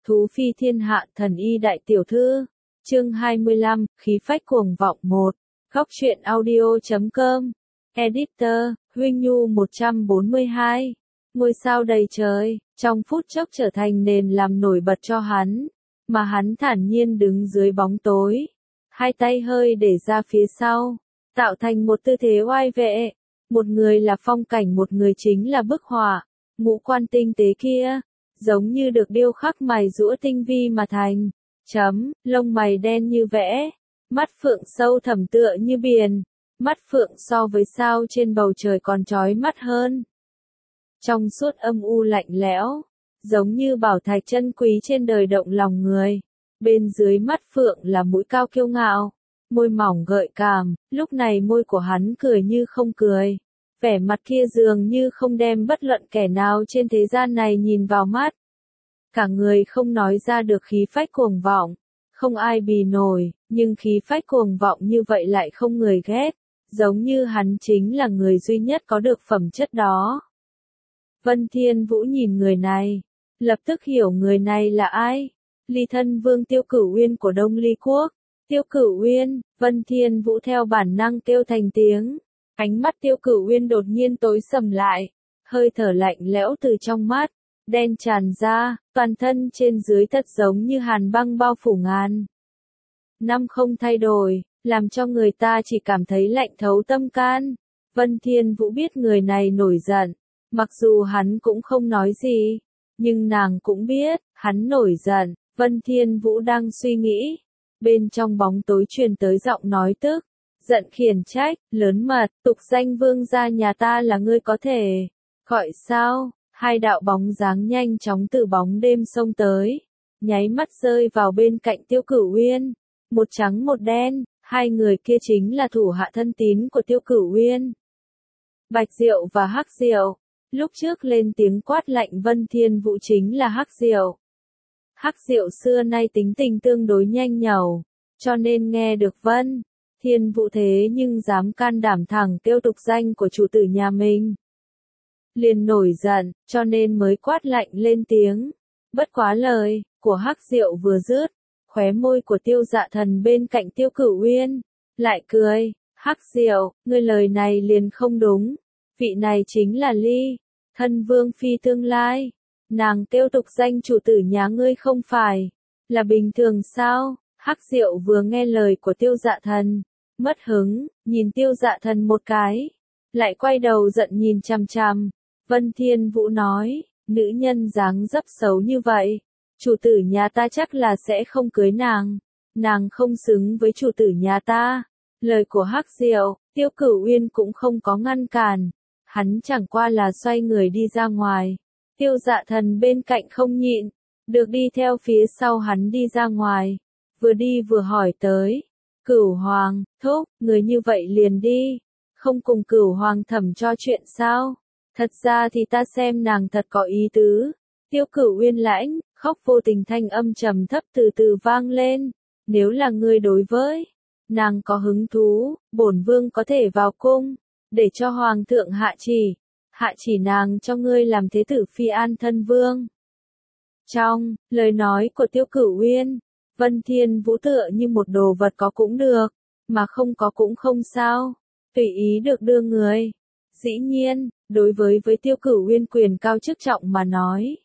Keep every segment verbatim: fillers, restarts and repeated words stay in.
Thú phi thiên hạ thần y đại tiểu thư. Chương hai mươi lăm, khí phách cuồng vọng một. Góc truyện audio chấm com. Editor, Huynh Nhu một trăm bốn mươi hai. Ngôi sao đầy trời, trong phút chốc trở thành nền làm nổi bật cho hắn, mà hắn thản nhiên đứng dưới bóng tối, hai tay hơi để ra phía sau, tạo thành một tư thế oai vệ. Một người là phong cảnh, một người chính là bức họa. Ngũ quan tinh tế kia, giống như được điêu khắc mài giũa tinh vi mà thành. Chấm, lông mày đen như vẽ, mắt phượng sâu thẳm tựa như biển, mắt phượng so với sao trên bầu trời còn chói mắt hơn. Trong suốt âm u lạnh lẽo, giống như bảo thạch chân quý trên đời động lòng người. Bên dưới mắt phượng là mũi cao kiêu ngạo, môi mỏng gợi cảm, lúc này môi của hắn cười như không cười. Vẻ mặt kia dường như không đem bất luận kẻ nào trên thế gian này nhìn vào mắt. Cả người không nói ra được khí phách cuồng vọng, không ai bì nổi, nhưng khí phách cuồng vọng như vậy lại không người ghét, giống như hắn chính là người duy nhất có được phẩm chất đó. Vân Thiên Vũ nhìn người này, lập tức hiểu người này là ai. Ly thân vương Tiêu Cửu Uyên của Đông Ly Quốc. Tiêu Cửu Uyên, Vân Thiên Vũ theo bản năng kêu thành tiếng. Ánh mắt Tiêu Cửu Uyên đột nhiên tối sầm lại, hơi thở lạnh lẽo từ trong mắt, đen tràn ra, toàn thân trên dưới thật giống như hàn băng bao phủ ngàn năm không thay đổi, làm cho người ta chỉ cảm thấy lạnh thấu tâm can. Vân Thiên Vũ biết người này nổi giận, mặc dù hắn cũng không nói gì, nhưng nàng cũng biết, hắn nổi giận. Vân Thiên Vũ đang suy nghĩ, bên trong bóng tối truyền tới giọng nói tức giận khiển trách, lớn mật, tục danh vương gia nhà ta là ngươi có thể gọi sao? Hai đạo bóng dáng nhanh chóng từ bóng đêm xông tới, nháy mắt rơi vào bên cạnh Tiêu Cửu Uyên, một trắng một đen, hai người kia chính là thủ hạ thân tín của Tiêu Cửu Uyên. Bạch Diệu và Hắc Diệu, lúc trước lên tiếng quát lạnh Vân Thiên Vũ chính là Hắc Diệu. Hắc Diệu xưa nay tính tình tương đối nhanh nhẩu, cho nên nghe được Vân Thiên Vũ thế nhưng dám can đảm thẳng kêu tục danh của chủ tử nhà mình, liền nổi giận, cho nên mới quát lạnh lên tiếng. Bất quá lời của Hắc Diệu vừa dứt, khóe môi của Tiêu Dạ Thần bên cạnh Tiêu Cửu Uyên lại cười. Hắc Diệu, ngươi lời này liền không đúng, vị này chính là Ly thân vương phi tương lai, nàng kêu tục danh chủ tử nhà ngươi không phải là bình thường sao? Hắc Diệu vừa nghe lời của Tiêu Dạ Thần, mất hứng, nhìn Tiêu Dạ Thần một cái, lại quay đầu giận nhìn chằm chằm. Vân Thiên Vũ nói, nữ nhân dáng dấp xấu như vậy, chủ tử nhà ta chắc là sẽ không cưới nàng, nàng không xứng với chủ tử nhà ta. Lời của Hắc Diệu, Tiêu Cửu Uyên cũng không có ngăn cản, hắn chẳng qua là xoay người đi ra ngoài. Tiêu Dạ Thần bên cạnh không nhịn được đi theo phía sau hắn đi ra ngoài, vừa đi vừa hỏi tới, Cửu Hoàng, thúc, người như vậy liền đi, không cùng Cửu Hoàng thẩm cho chuyện sao? Thật ra thì ta xem nàng thật có ý tứ. Tiêu Cửu Uyên lãnh, khóc vô tình thanh âm trầm thấp từ từ vang lên. Nếu là ngươi đối với nàng có hứng thú, bổn vương có thể vào cung, để cho Hoàng thượng hạ chỉ, hạ chỉ nàng cho ngươi làm thế tử phi an thân vương. Trong lời nói của Tiêu Cửu Uyên, Vân Thiên Vũ tựa như một đồ vật có cũng được, mà không có cũng không sao, tùy ý được đưa người. Dĩ nhiên, đối với với Tiêu Cửu Uyên quyền cao chức trọng mà nói,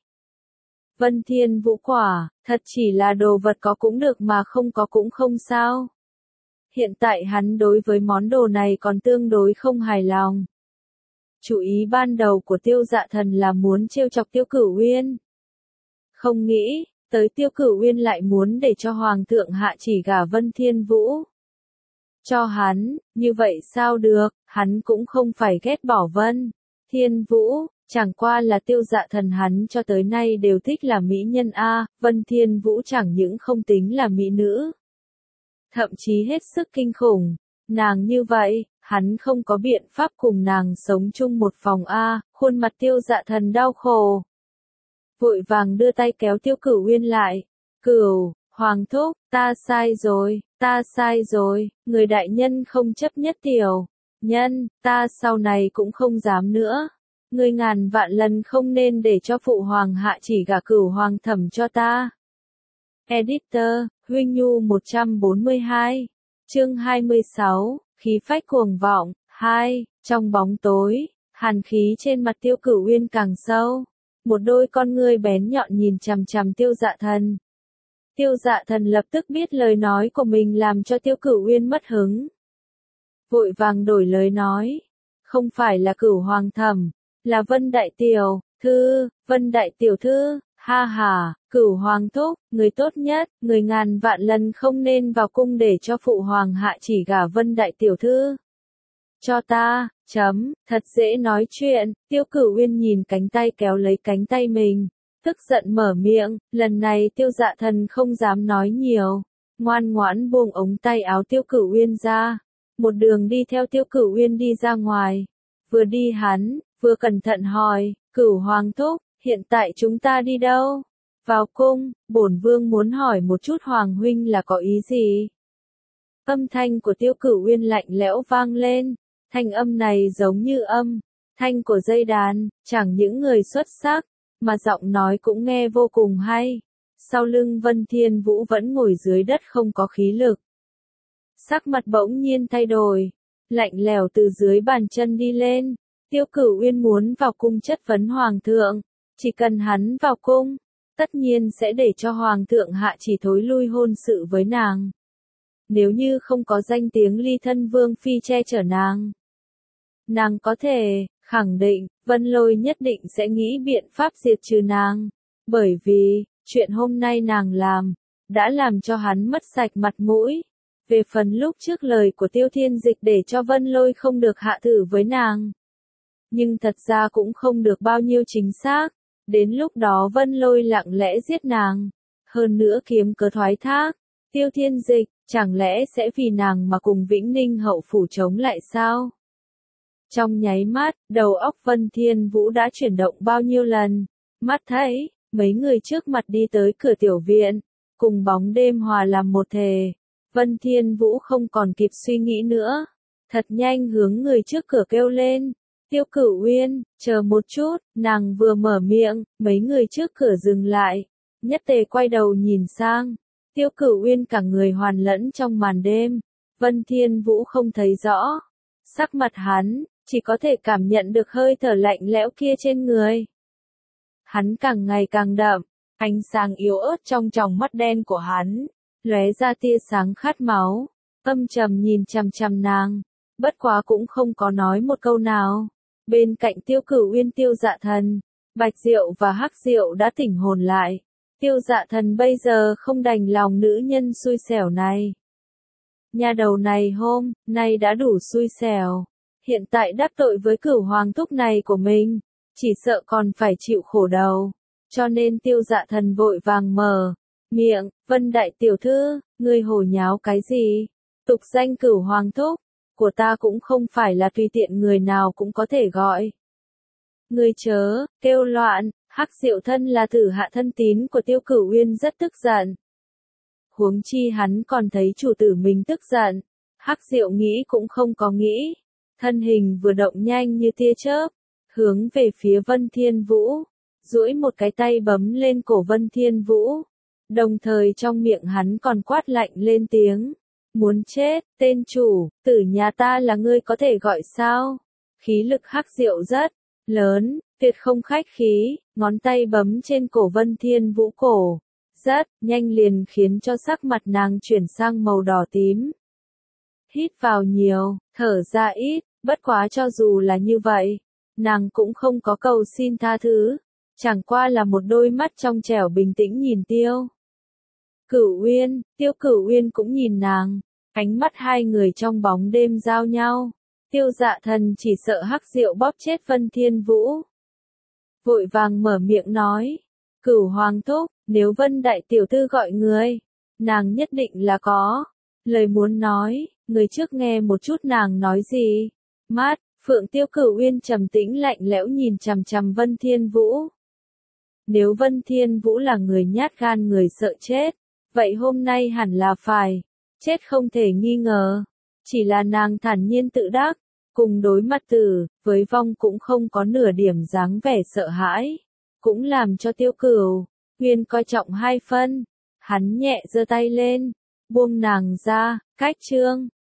Vân Thiên Vũ quả thật chỉ là đồ vật có cũng được mà không có cũng không sao. Hiện tại hắn đối với món đồ này còn tương đối không hài lòng. Chủ ý ban đầu của Tiêu Dạ Thần là muốn trêu chọc Tiêu Cửu Uyên, không nghĩ tới Tiêu Cửu Uyên lại muốn để cho Hoàng thượng hạ chỉ gả Vân Thiên Vũ cho hắn. Như vậy sao được, hắn cũng không phải ghét bỏ Vân Thiên Vũ, chẳng qua là Tiêu Dạ Thần hắn cho tới nay đều thích là mỹ nhân a. Vân Thiên Vũ chẳng những không tính là mỹ nữ, thậm chí hết sức kinh khủng, nàng như vậy, hắn không có biện pháp cùng nàng sống chung một phòng a. Khuôn mặt Tiêu Dạ Thần đau khổ, vội vàng đưa tay kéo Tiêu Cửu Uyên lại. Cửu Hoàng thúc, ta sai rồi, ta sai rồi, người đại nhân không chấp nhất tiểu nhân, ta sau này cũng không dám nữa. Ngươi ngàn vạn lần không nên để cho phụ hoàng hạ chỉ gả Cửu Hoàng thẩm cho ta. Editor, Huynh Nhu một trăm bốn mươi hai. Chương hai mươi sáu, khí phách cuồng vọng, hai. Trong bóng tối, hàn khí trên mặt Tiêu Cửu Uyên càng sâu. Một đôi con ngươi bén nhọn nhìn chằm chằm Tiêu Dạ Thần. Tiêu Dạ Thần lập tức biết lời nói của mình làm cho Tiêu Cửu Uyên mất hứng. Vội vàng đổi lời nói. Không phải là Cửu Hoàng Thẩm, là Vân Đại Tiểu Thư, Vân Đại Tiểu Thư, ha ha, Cửu Hoàng Thúc, người tốt nhất, người ngàn vạn lần không nên vào cung để cho Phụ Hoàng hạ chỉ gả Vân Đại Tiểu Thư. Cho ta, chấm, thật dễ nói chuyện, Tiêu Cửu Uyên nhìn cánh tay kéo lấy cánh tay mình. Tức giận mở miệng, lần này Tiêu Dạ Thần không dám nói nhiều. Ngoan ngoãn buông ống tay áo Tiêu Cửu Uyên ra. Một đường đi theo Tiêu Cửu Uyên đi ra ngoài. Vừa đi hắn, vừa cẩn thận hỏi, Cửu Hoàng Thúc, hiện tại chúng ta đi đâu? Vào cung, bổn vương muốn hỏi một chút Hoàng huynh là có ý gì? Âm thanh của Tiêu Cửu Uyên lạnh lẽo vang lên. Thanh âm này giống như âm thanh của dây đàn, chẳng những người xuất sắc, mà giọng nói cũng nghe vô cùng hay. Sau lưng Vân Thiên Vũ vẫn ngồi dưới đất không có khí lực. Sắc mặt bỗng nhiên thay đổi, lạnh lẽo từ dưới bàn chân đi lên. Tiêu Cửu Uyên muốn vào cung chất vấn Hoàng thượng, chỉ cần hắn vào cung, tất nhiên sẽ để cho Hoàng thượng hạ chỉ thối lui hôn sự với nàng. Nếu như không có danh tiếng ly thân vương phi che chở nàng, nàng có thể khẳng định, Vân Lôi nhất định sẽ nghĩ biện pháp diệt trừ nàng. Bởi vì, chuyện hôm nay nàng làm, đã làm cho hắn mất sạch mặt mũi. Về phần lúc trước lời của Tiêu Thiên Dịch để cho Vân Lôi không được hạ thử với nàng. Nhưng thật ra cũng không được bao nhiêu chính xác. Đến lúc đó Vân Lôi lặng lẽ giết nàng. Hơn nữa kiếm cớ thoái thác. Tiêu Thiên Dịch, chẳng lẽ sẽ vì nàng mà cùng Vĩnh Ninh hậu phủ chống lại sao? Trong nháy mắt, đầu óc Vân Thiên Vũ đã chuyển động bao nhiêu lần. Mắt thấy, mấy người trước mặt đi tới cửa tiểu viện, cùng bóng đêm hòa làm một thể. Vân Thiên Vũ không còn kịp suy nghĩ nữa. Thật nhanh hướng người trước cửa kêu lên. Tiêu Cửu Uyên, chờ một chút, nàng vừa mở miệng, mấy người trước cửa dừng lại. Nhất tề quay đầu nhìn sang. Tiêu Cửu Uyên cả người hoàn lẫn trong màn đêm. Vân Thiên Vũ không thấy rõ. Sắc mặt hắn, chỉ có thể cảm nhận được hơi thở lạnh lẽo kia trên người. Hắn càng ngày càng đậm, ánh sáng yếu ớt trong tròng mắt đen của hắn, lóe ra tia sáng khát máu, âm trầm nhìn chằm chằm nàng, bất quá cũng không có nói một câu nào. Bên cạnh Tiêu Cửu Uyên Tiêu Dạ Thần, Bạch Diệu và Hắc Diệu đã tỉnh hồn lại. Tiêu Dạ Thần bây giờ không đành lòng nữ nhân xui xẻo này. Nhà đầu này hôm nay đã đủ xui xẻo. Hiện tại đắc tội với Cửu Hoàng Thúc này của mình, chỉ sợ còn phải chịu khổ đầu. Cho nên Tiêu Dạ Thần vội vàng mở miệng, Vân Đại Tiểu Thư, ngươi hồ nháo cái gì? Tục danh Cửu Hoàng Thúc của ta cũng không phải là tùy tiện người nào cũng có thể gọi. Ngươi chớ kêu loạn. Hắc Diệu thân là tử hạ thân tín của Tiêu Cửu Uyên rất tức giận. Huống chi hắn còn thấy chủ tử mình tức giận. Hắc Diệu nghĩ cũng không có nghĩ. Thân hình vừa động nhanh như tia chớp, hướng về phía Vân Thiên Vũ, duỗi một cái tay bấm lên cổ Vân Thiên Vũ, đồng thời trong miệng hắn còn quát lạnh lên tiếng, muốn chết, tên chủ, tử nhà ta là ngươi có thể gọi sao? Khí lực Hắc Diệu rất lớn, tuyệt không khách khí, ngón tay bấm trên cổ Vân Thiên Vũ cổ, rất nhanh liền khiến cho sắc mặt nàng chuyển sang màu đỏ tím. Hít vào nhiều, thở ra ít. Bất quá cho dù là như vậy, nàng cũng không có cầu xin tha thứ, chẳng qua là một đôi mắt trong trẻo bình tĩnh nhìn Tiêu Cửu Uyên. Tiêu Cửu Uyên cũng nhìn nàng, ánh mắt hai người trong bóng đêm giao nhau. Tiêu Dạ Thần chỉ sợ Hắc Diệu bóp chết Vân Thiên Vũ. Vội vàng mở miệng nói, Cửu Hoàng Thúc, nếu Vân Đại Tiểu Thư gọi người, nàng nhất định là có lời muốn nói, người trước nghe một chút nàng nói gì. Mát, Phượng Tiêu Cửu Uyên trầm tĩnh lạnh lẽo nhìn chằm chằm Vân Thiên Vũ. Nếu Vân Thiên Vũ là người nhát gan người sợ chết, vậy hôm nay hẳn là phải chết không thể nghi ngờ. Chỉ là nàng thản nhiên tự đắc, cùng đối mặt tử, với vong cũng không có nửa điểm dáng vẻ sợ hãi, cũng làm cho Tiêu Cửu Uyên coi trọng hai phân. Hắn nhẹ giơ tay lên, buông nàng ra, cách trương.